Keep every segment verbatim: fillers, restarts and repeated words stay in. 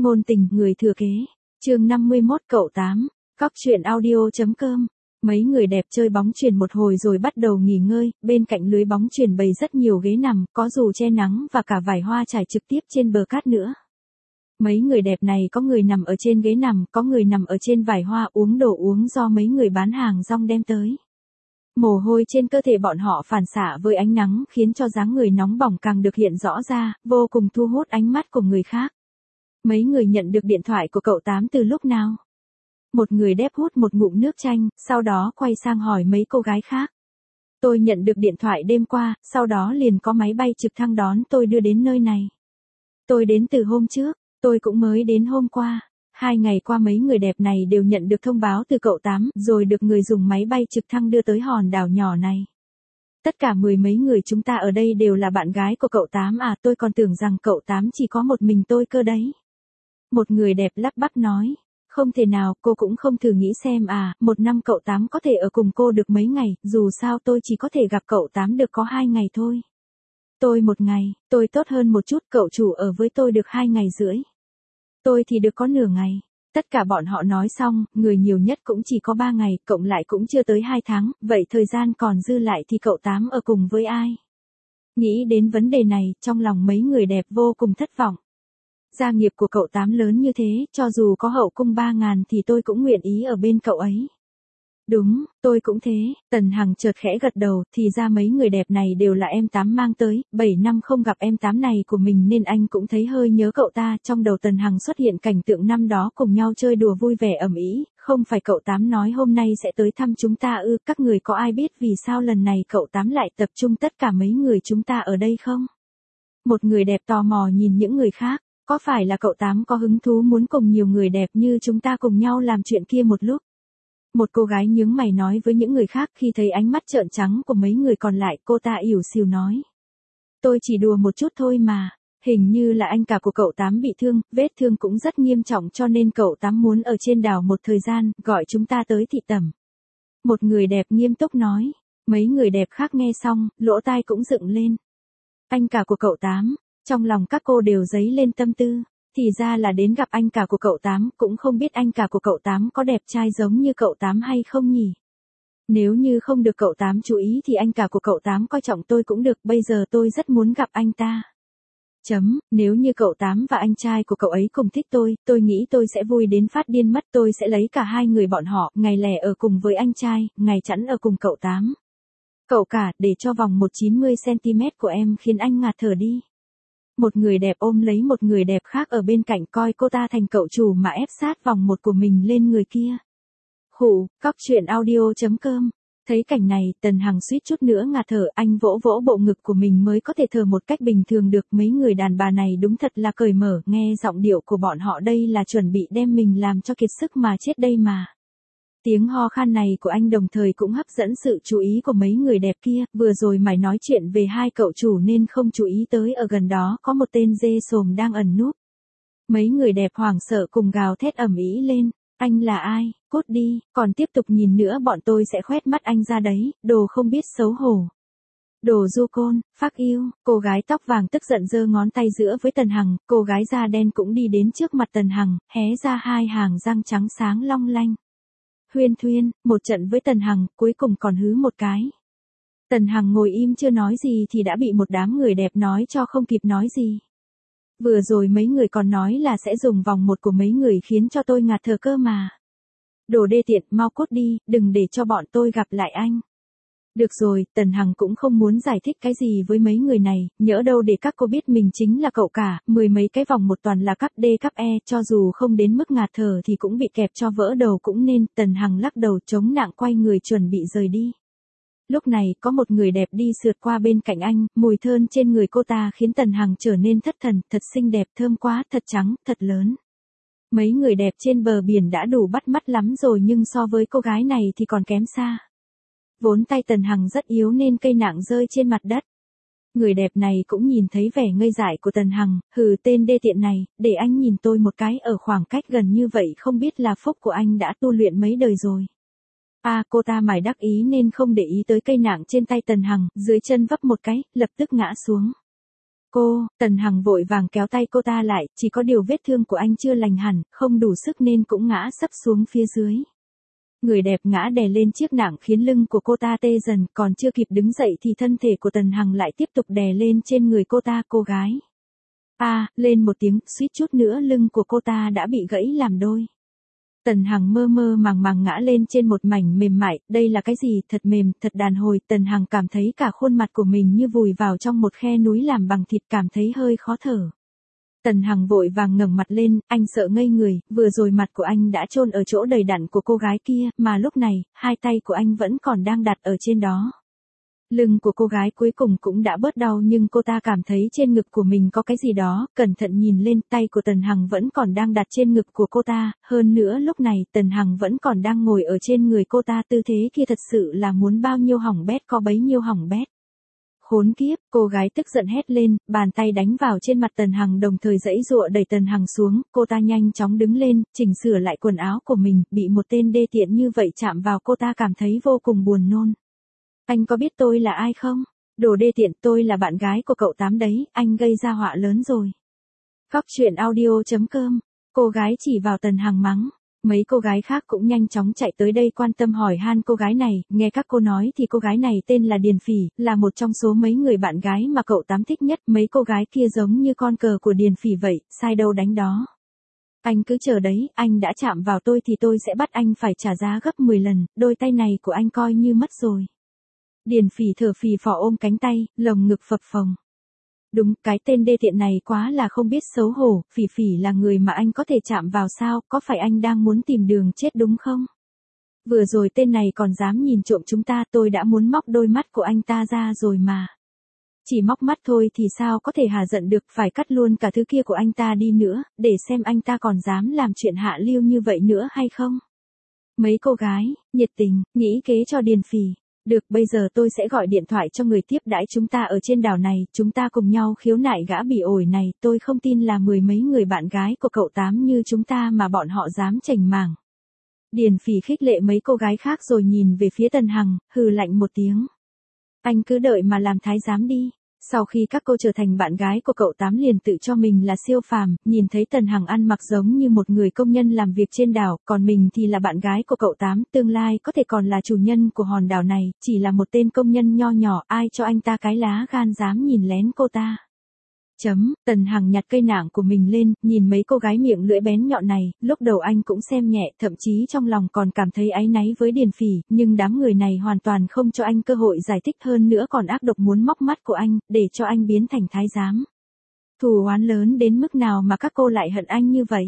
Ngôn tình người thừa kế. Chương năm mươi mốt cậu tám. Cóc truyện audio.com. Mấy người đẹp chơi bóng chuyền một hồi rồi bắt đầu nghỉ ngơi, bên cạnh lưới bóng chuyền bày rất nhiều ghế nằm, có dù che nắng và cả vải hoa trải trực tiếp trên bờ cát nữa. Mấy người đẹp này có người nằm ở trên ghế nằm, có người nằm ở trên vải hoa uống đồ uống do mấy người bán hàng rong đem tới. Mồ hôi trên cơ thể bọn họ phản xạ với ánh nắng khiến cho dáng người nóng bỏng càng được hiện rõ ra, vô cùng thu hút ánh mắt của người khác. Mấy người nhận được điện thoại của cậu tám từ lúc nào? Một người đép hút một ngụm nước chanh, sau đó quay sang hỏi mấy cô gái khác. Tôi nhận được điện thoại đêm qua, sau đó liền có máy bay trực thăng đón tôi đưa đến nơi này. Tôi đến từ hôm trước, tôi cũng mới đến hôm qua. Hai ngày qua mấy người đẹp này đều nhận được thông báo từ cậu tám, rồi được người dùng máy bay trực thăng đưa tới hòn đảo nhỏ này. Tất cả mười mấy người chúng ta ở đây đều là bạn gái của cậu tám à, tôi còn tưởng rằng cậu tám chỉ có một mình tôi cơ đấy. Một người đẹp lắp bắp nói. Không thể nào, cô cũng không thử nghĩ xem à, một năm cậu tám có thể ở cùng cô được mấy ngày, dù sao tôi chỉ có thể gặp cậu tám được có hai ngày thôi. Tôi một ngày, tôi tốt hơn một chút, cậu chủ ở với tôi được hai ngày rưỡi. Tôi thì được có nửa ngày. Tất cả bọn họ nói xong, người nhiều nhất cũng chỉ có ba ngày, cộng lại cũng chưa tới hai tháng, vậy thời gian còn dư lại thì cậu tám ở cùng với ai? Nghĩ đến vấn đề này, trong lòng mấy người đẹp vô cùng thất vọng. Gia nghiệp của cậu tám lớn như thế, cho dù có hậu cung ba ngàn thì tôi cũng nguyện ý ở bên cậu ấy. Đúng, tôi cũng thế. Tần Hằng chợt khẽ gật đầu, thì ra mấy người đẹp này đều là em tám mang tới, bảy năm không gặp em tám này của mình nên anh cũng thấy hơi nhớ cậu ta. Trong đầu Tần Hằng xuất hiện cảnh tượng năm đó cùng nhau chơi đùa vui vẻ ầm ĩ, không phải cậu tám nói hôm nay sẽ tới thăm chúng ta ư? Các người có ai biết vì sao lần này cậu tám lại tập trung tất cả mấy người chúng ta ở đây không? Một người đẹp tò mò nhìn những người khác. Có phải là cậu tám có hứng thú muốn cùng nhiều người đẹp như chúng ta cùng nhau làm chuyện kia một lúc? Một cô gái nhướng mày nói với những người khác, khi thấy ánh mắt trợn trắng của mấy người còn lại, cô ta ỉu xìu nói. Tôi chỉ đùa một chút thôi mà, hình như là anh cả của cậu tám bị thương, vết thương cũng rất nghiêm trọng cho nên cậu tám muốn ở trên đảo một thời gian, gọi chúng ta tới thị tẩm. Một người đẹp nghiêm túc nói, mấy người đẹp khác nghe xong, lỗ tai cũng dựng lên. Anh cả của cậu tám. Trong lòng các cô đều dấy lên tâm tư, thì ra là đến gặp anh cả của cậu tám, cũng không biết anh cả của cậu tám có đẹp trai giống như cậu tám hay không nhỉ? Nếu như không được cậu tám chú ý thì anh cả của cậu tám coi trọng tôi cũng được, bây giờ tôi rất muốn gặp anh ta. Chấm, nếu như cậu tám và anh trai của cậu ấy cùng thích tôi, tôi nghĩ tôi sẽ vui đến phát điên mất, tôi sẽ lấy cả hai người bọn họ, ngày lẻ ở cùng với anh trai, ngày chẵn ở cùng cậu tám. Cậu cả, để cho vòng một chín mươi xăng ti mét của em khiến anh ngạt thở đi. Một người đẹp ôm lấy một người đẹp khác ở bên cạnh coi cô ta thành cậu chủ mà ép sát vòng một của mình lên người kia. Khụ, cóc truyện audio.com. Thấy cảnh này, Tần Hằng suýt chút nữa ngạt thở, anh vỗ vỗ bộ ngực của mình mới có thể thở một cách bình thường được. Mấy người đàn bà này đúng thật là cởi mở, nghe giọng điệu của bọn họ đây là chuẩn bị đem mình làm cho kiệt sức mà chết đây mà. Tiếng ho khan này của anh đồng thời cũng hấp dẫn sự chú ý của mấy người đẹp kia, vừa rồi mày nói chuyện về hai cậu chủ nên không chú ý tới ở gần đó có một tên dê sồm đang ẩn núp. Mấy người đẹp hoảng sợ cùng gào thét ầm ĩ lên, anh là ai, cút đi, còn tiếp tục nhìn nữa bọn tôi sẽ khoét mắt anh ra đấy, đồ không biết xấu hổ. Đồ du côn, phác yêu, cô gái tóc vàng tức giận giơ ngón tay giữa với Tần Hằng, cô gái da đen cũng đi đến trước mặt Tần Hằng, hé ra hai hàng răng trắng sáng long lanh. Huyên thuyên, một trận với Tần Hằng, cuối cùng còn hứ một cái. Tần Hằng ngồi im chưa nói gì thì đã bị một đám người đẹp nói cho không kịp nói gì. Vừa rồi mấy người còn nói là sẽ dùng vòng một của mấy người khiến cho tôi ngạt thở cơ mà. Đồ đê tiện, mau cút đi, đừng để cho bọn tôi gặp lại anh. Được rồi, Tần Hằng cũng không muốn giải thích cái gì với mấy người này, nhỡ đâu để các cô biết mình chính là cậu cả, mười mấy cái vòng một toàn là cấp D cấp E, cho dù không đến mức ngạt thở thì cũng bị kẹp cho vỡ đầu cũng nên. Tần Hằng lắc đầu chống nặng quay người chuẩn bị rời đi. Lúc này, có một người đẹp đi sượt qua bên cạnh anh, mùi thơm trên người cô ta khiến Tần Hằng trở nên thất thần, thật xinh đẹp, thơm quá, thật trắng, thật lớn. Mấy người đẹp trên bờ biển đã đủ bắt mắt lắm rồi nhưng so với cô gái này thì còn kém xa. Vốn tay Tần Hằng rất yếu nên cây nạng rơi trên mặt đất. Người đẹp này cũng nhìn thấy vẻ ngây dại của Tần Hằng, hừ tên đê tiện này, để anh nhìn tôi một cái ở khoảng cách gần như vậy không biết là phúc của anh đã tu luyện mấy đời rồi. À cô ta mải đắc ý nên không để ý tới cây nạng trên tay Tần Hằng, dưới chân vấp một cái, lập tức ngã xuống. Cô, Tần Hằng vội vàng kéo tay cô ta lại, chỉ có điều vết thương của anh chưa lành hẳn, không đủ sức nên cũng ngã sấp xuống phía dưới. Người đẹp ngã đè lên chiếc nạng khiến lưng của cô ta tê dần, còn chưa kịp đứng dậy thì thân thể của Tần Hằng lại tiếp tục đè lên trên người cô ta. Cô gái a à, lên một tiếng, suýt chút nữa lưng của cô ta đã bị gãy làm đôi. Tần Hằng mơ mơ màng màng ngã lên trên một mảnh mềm mại, đây là cái gì, thật mềm, thật đàn hồi. Tần Hằng cảm thấy cả khuôn mặt của mình như vùi vào trong một khe núi làm bằng thịt, cảm thấy hơi khó thở. Tần Hằng vội vàng ngẩng mặt lên, anh sợ ngây người, vừa rồi mặt của anh đã chôn ở chỗ đầy đặn của cô gái kia, mà lúc này, hai tay của anh vẫn còn đang đặt ở trên đó. Lưng của cô gái cuối cùng cũng đã bớt đau nhưng cô ta cảm thấy trên ngực của mình có cái gì đó, cẩn thận nhìn lên, tay của Tần Hằng vẫn còn đang đặt trên ngực của cô ta, hơn nữa lúc này Tần Hằng vẫn còn đang ngồi ở trên người cô ta, tư thế kia thật sự là muốn bao nhiêu hỏng bét có bấy nhiêu hỏng bét. Khốn kiếp, cô gái tức giận hét lên, bàn tay đánh vào trên mặt Tần Hằng đồng thời giãy giụa đẩy Tần Hằng xuống, cô ta nhanh chóng đứng lên, chỉnh sửa lại quần áo của mình, bị một tên đê tiện như vậy chạm vào cô ta cảm thấy vô cùng buồn nôn. Anh có biết tôi là ai không? Đồ đê tiện, tôi là bạn gái của cậu Tám đấy, anh gây ra họa lớn rồi. Cóc truyện audio chấm com, cô gái chỉ vào Tần Hằng mắng. Mấy cô gái khác cũng nhanh chóng chạy tới đây quan tâm hỏi han cô gái này, nghe các cô nói thì cô gái này tên là Điền Phỉ, là một trong số mấy người bạn gái mà cậu Tám thích nhất, mấy cô gái kia giống như con cờ của Điền Phỉ vậy, sai đâu đánh đó. Anh cứ chờ đấy, anh đã chạm vào tôi thì tôi sẽ bắt anh phải trả giá gấp mười lần, đôi tay này của anh coi như mất rồi. Điền Phỉ thở phì phò ôm cánh tay, lồng ngực phập phồng. Đúng, cái tên đê tiện này quá là không biết xấu hổ, Phỉ Phỉ là người mà anh có thể chạm vào sao, có phải anh đang muốn tìm đường chết đúng không? Vừa rồi tên này còn dám nhìn trộm chúng ta, tôi đã muốn móc đôi mắt của anh ta ra rồi mà. Chỉ móc mắt thôi thì sao có thể hà giận được, phải cắt luôn cả thứ kia của anh ta đi nữa, để xem anh ta còn dám làm chuyện hạ lưu như vậy nữa hay không? Mấy cô gái, nhiệt tình, nghĩ kế cho Điền Phỉ. Được, bây giờ tôi sẽ gọi điện thoại cho người tiếp đãi chúng ta ở trên đảo này, chúng ta cùng nhau khiếu nại gã bị ổi này, tôi không tin là mười mấy người bạn gái của cậu Tám như chúng ta mà bọn họ dám chảnh mảng. Điền Phỉ khích lệ mấy cô gái khác rồi nhìn về phía Tần Hằng, hừ lạnh một tiếng. Anh cứ đợi mà làm thái giám đi. Sau khi các cô trở thành bạn gái của cậu Tám liền tự cho mình là siêu phàm, nhìn thấy Tần Hằng ăn mặc giống như một người công nhân làm việc trên đảo, còn mình thì là bạn gái của cậu Tám, tương lai có thể còn là chủ nhân của hòn đảo này, chỉ là một tên công nhân nho nhỏ, ai cho anh ta cái lá gan dám nhìn lén cô ta. Chấm, Tần Hằng nhặt cây nạng của mình lên, nhìn mấy cô gái miệng lưỡi bén nhọn này, lúc đầu anh cũng xem nhẹ, thậm chí trong lòng còn cảm thấy áy náy với Điền Phỉ, nhưng đám người này hoàn toàn không cho anh cơ hội giải thích, hơn nữa còn ác độc muốn móc mắt của anh, để cho anh biến thành thái giám. Thù oán lớn đến mức nào mà các cô lại hận anh như vậy?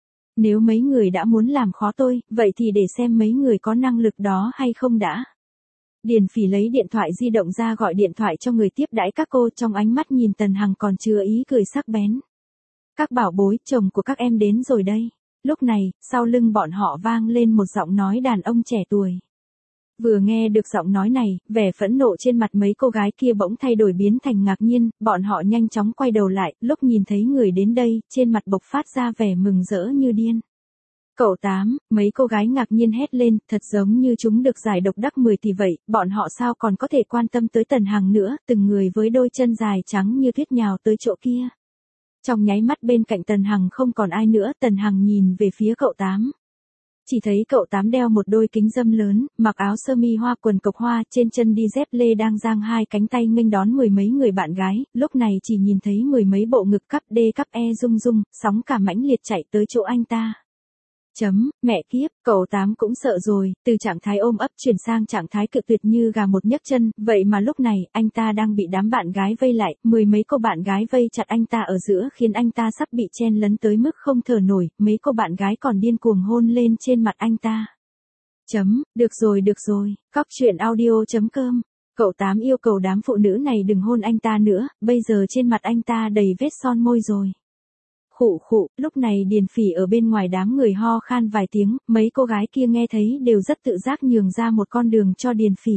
Nếu mấy người đã muốn làm khó tôi, vậy thì để xem mấy người có năng lực đó hay không đã. Điền Phỉ lấy điện thoại di động ra gọi điện thoại cho người tiếp đãi các cô, trong ánh mắt nhìn Tần Hằng còn chứa ý cười sắc bén. Các bảo bối, chồng của các em đến rồi đây. Lúc này, sau lưng bọn họ vang lên một giọng nói đàn ông trẻ tuổi. Vừa nghe được giọng nói này, vẻ phẫn nộ trên mặt mấy cô gái kia bỗng thay đổi biến thành ngạc nhiên, bọn họ nhanh chóng quay đầu lại, lúc nhìn thấy người đến đây, trên mặt bộc phát ra vẻ mừng rỡ như điên. Cậu Tám, mấy cô gái ngạc nhiên hét lên, thật giống như chúng được giải độc đắc mười tỷ vậy, bọn họ sao còn có thể quan tâm tới Tần Hằng nữa, từng người với đôi chân dài trắng như tuyết nhào tới chỗ kia. Trong nháy mắt bên cạnh Tần Hằng không còn ai nữa, Tần Hằng nhìn về phía cậu Tám. Chỉ thấy cậu Tám đeo một đôi kính râm lớn, mặc áo sơ mi hoa quần cộc hoa, trên chân đi dép lê đang giang hai cánh tay nghênh đón mười mấy người bạn gái, lúc này chỉ nhìn thấy mười mấy bộ ngực cắp D cắp E rung rung, sóng cả mãnh liệt chạy tới chỗ anh ta. Chấm, mẹ kiếp, cậu Tám cũng sợ rồi, từ trạng thái ôm ấp chuyển sang trạng thái cự tuyệt như gà một nhấc chân, vậy mà lúc này, anh ta đang bị đám bạn gái vây lại, mười mấy cô bạn gái vây chặt anh ta ở giữa khiến anh ta sắp bị chen lấn tới mức không thở nổi, mấy cô bạn gái còn điên cuồng hôn lên trên mặt anh ta. Chấm, được rồi được rồi, cóc truyện audio chấm com. Cậu Tám yêu cầu đám phụ nữ này đừng hôn anh ta nữa, bây giờ trên mặt anh ta đầy vết son môi rồi. Khụ khụ, lúc này Điền Phỉ ở bên ngoài đám người ho khan vài tiếng, mấy cô gái kia nghe thấy đều rất tự giác nhường ra một con đường cho Điền Phỉ.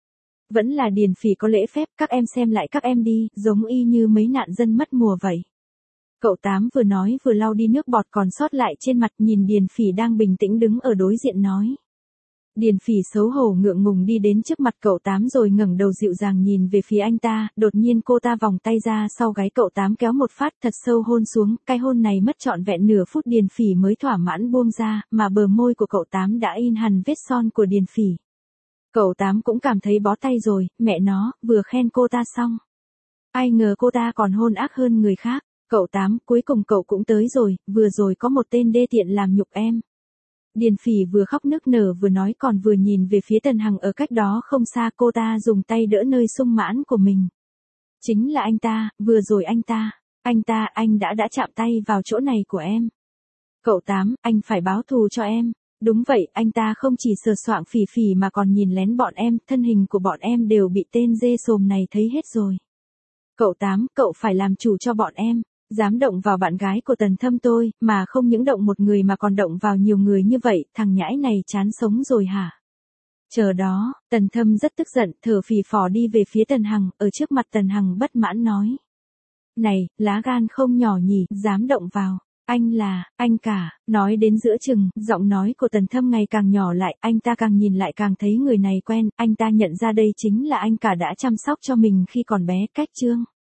Vẫn là Điền Phỉ có lễ phép, các em xem lại các em đi, giống y như mấy nạn dân mất mùa vậy. Cậu Tám vừa nói vừa lau đi nước bọt còn sót lại trên mặt, nhìn Điền Phỉ đang bình tĩnh đứng ở đối diện nói. Điền Phỉ xấu hổ ngượng ngùng đi đến trước mặt cậu Tám rồi ngẩng đầu dịu dàng nhìn về phía anh ta, đột nhiên cô ta vòng tay ra sau gáy cậu Tám kéo một phát thật sâu hôn xuống, cái hôn này mất trọn vẹn nửa phút Điền Phỉ mới thỏa mãn buông ra, mà bờ môi của cậu Tám đã in hằn vết son của Điền Phỉ. Cậu Tám cũng cảm thấy bó tay rồi, mẹ nó, vừa khen cô ta xong. Ai ngờ cô ta còn hôn ác hơn người khác, cậu Tám, cuối cùng cậu cũng tới rồi, vừa rồi có một tên đê tiện làm nhục em. Điền Phỉ vừa khóc nức nở vừa nói còn vừa nhìn về phía Tần Hằng ở cách đó không xa, cô ta dùng tay đỡ nơi sung mãn của mình. Chính là anh ta, vừa rồi anh ta, anh ta, anh đã đã chạm tay vào chỗ này của em. Cậu Tám, anh phải báo thù cho em. Đúng vậy, anh ta không chỉ sờ soạng Phỉ Phỉ mà còn nhìn lén bọn em, thân hình của bọn em đều bị tên dê sồm này thấy hết rồi. Cậu Tám, cậu phải làm chủ cho bọn em. Dám động vào bạn gái của Tần Thâm tôi, mà không những động một người mà còn động vào nhiều người như vậy, thằng nhãi này chán sống rồi hả? Chờ đó, Tần Thâm rất tức giận, thở phì phò đi về phía Tần Hằng, ở trước mặt Tần Hằng bất mãn nói. Này, lá gan không nhỏ nhỉ, dám động vào. Anh là, anh cả, nói đến giữa chừng, giọng nói của Tần Thâm ngày càng nhỏ lại, anh ta càng nhìn lại càng thấy người này quen, anh ta nhận ra đây chính là anh cả đã chăm sóc cho mình khi còn bé, Cách Trương.